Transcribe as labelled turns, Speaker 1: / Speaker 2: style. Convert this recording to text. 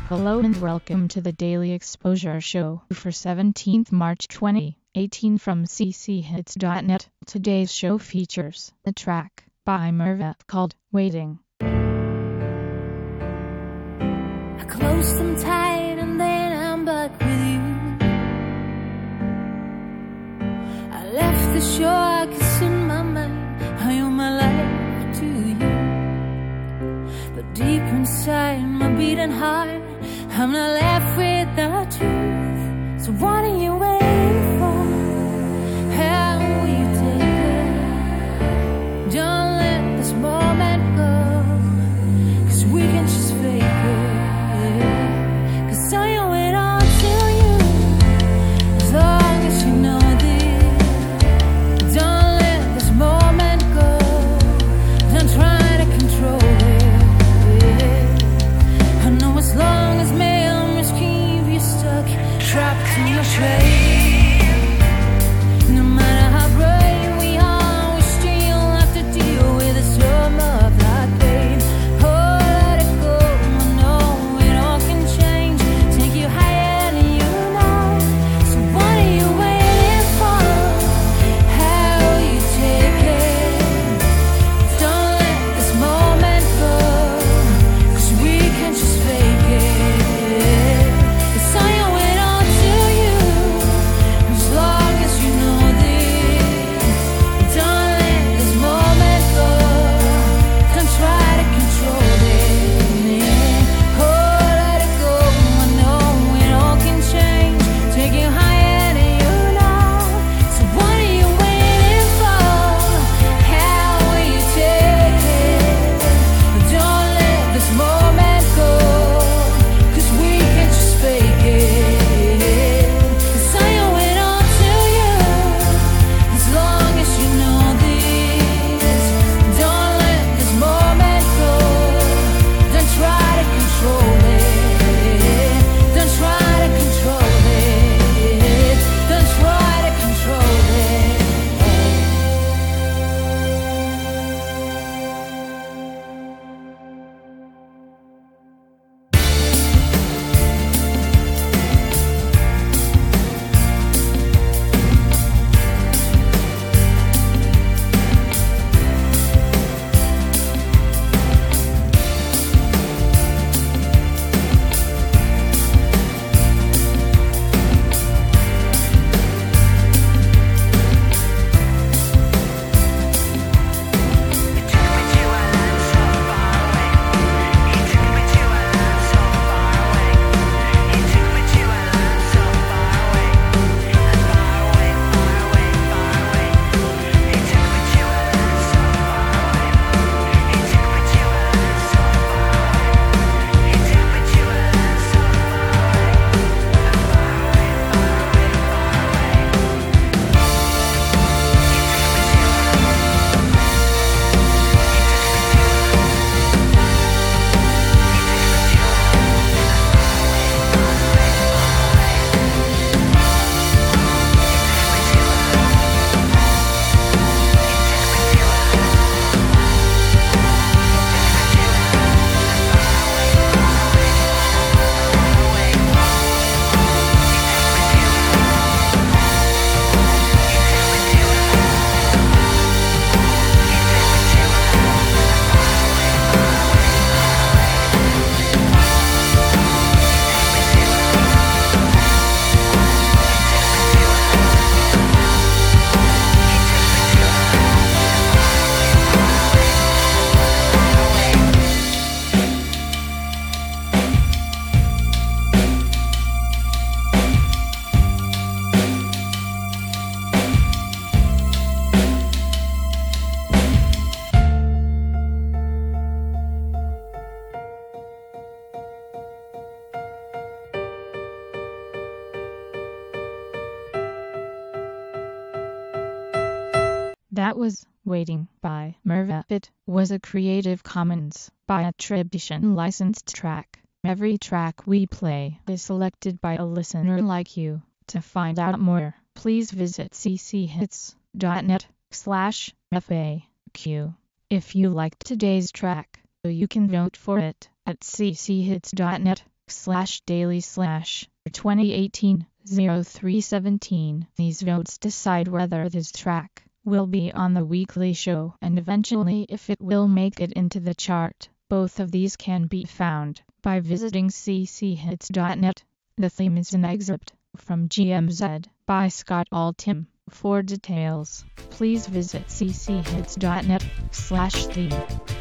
Speaker 1: Hello and welcome to the Daily Exposure Show for 17th March 2018 from cchits.net. Today's show features a track by Merva called Waiting.
Speaker 2: I close them tight and then I'm back with you. I left the shore cause in my mind I owe my life to you. But deep inside my beating heart I'm not left with the truth. So what are you waiting for? How will you take it? Don't let this moment go, cause we can just fake it. Cause I owe it all to you, as long as you know this. Don't let this moment go, don't try to control it. I know as long as memories keep you stuck, trapped in your train. No matter how brave we are, we still have to deal with the storm of that pain. Oh, let it go, I know it all can change, take you higher than you know. So what are you waiting for? How will you take it? Don't let this moment go, cause we can just fake it. Cause I owe it all to you, as long as you know this. Don't let this moment go, don't try to control it. Oh, let it go, I know it all can change, take you higher than you know. So what are you waiting for? How will you take it? Don't let this moment go, cause we can just fake it. Cause I owe it all to you, as long as you know this. Don't let this moment go, don't try to control it. Don't try to control it. Don't try to control it.
Speaker 1: That was Waiting by Merva. It was a Creative Commons by attribution licensed track. Every track we play is selected by a listener like you. To find out more, please visit cchits.net/FAQ. If you liked today's track, you can vote for it at cchits.net. /daily/2018-0317. These votes decide whether this track will be on the weekly show and eventually if it will make it into the chart. Both of these can be found by visiting cchits.net. The theme is an excerpt from GMZ by Scott Altham. For details, please visit cchits.net/theme.